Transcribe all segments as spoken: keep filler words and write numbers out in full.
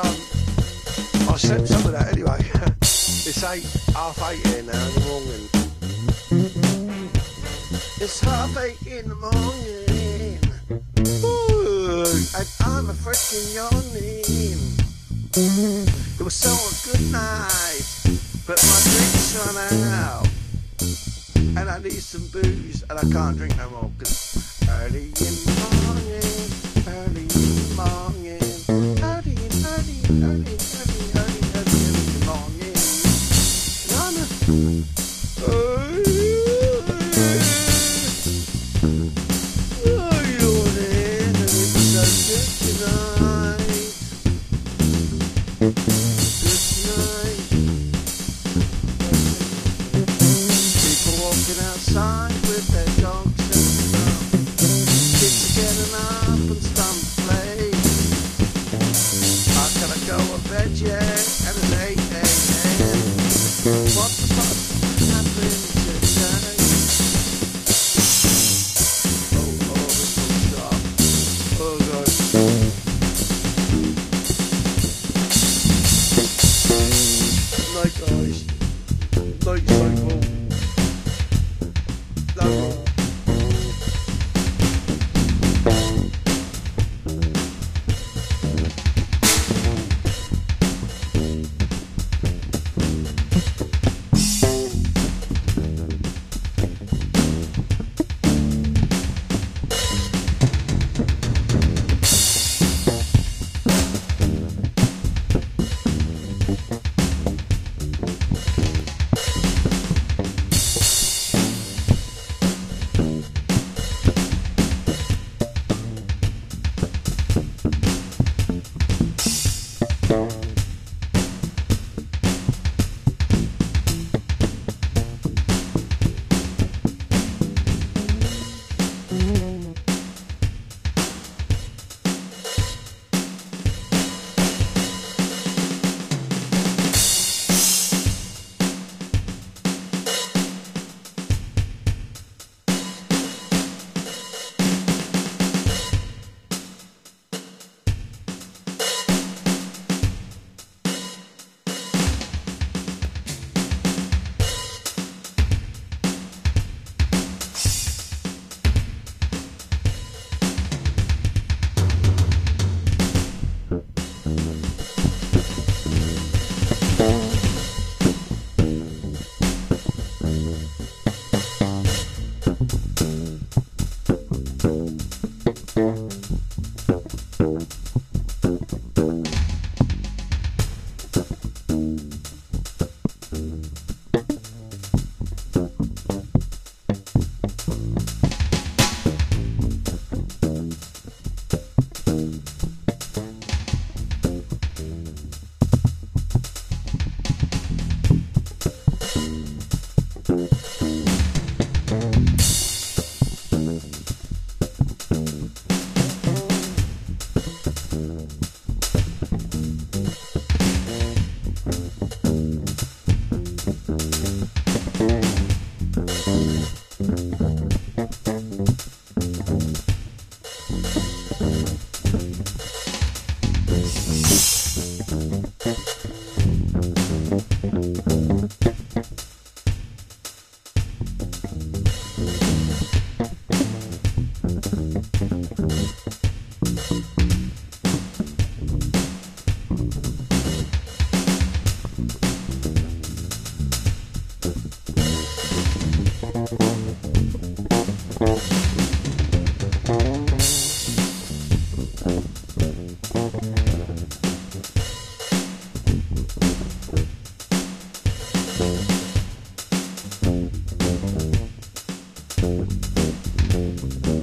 um, I sent some of that anyway. It's eight, half eight here now in the morning. It's half eight in the morning. Ooh, and I'm a freaking yawning. It was so a good night, but my drink's run out. And I need some booze, and I can't drink no more, cause early in the morning, early in the morning, early in, early in, early in, early in, early in, early in the morning. And I'm a, oh, you're there, and it's so good tonight. Good tonight. People walking outside with their dogs and stuff. Kids are getting up and starting to play. I gotta go to bed yet, and it's eight a m. What the fuck's happening today? Oh, oh, this one's sharp. Oh, God. Night, guys. Night, cycle. Love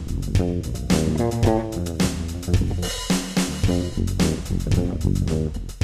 Thank you.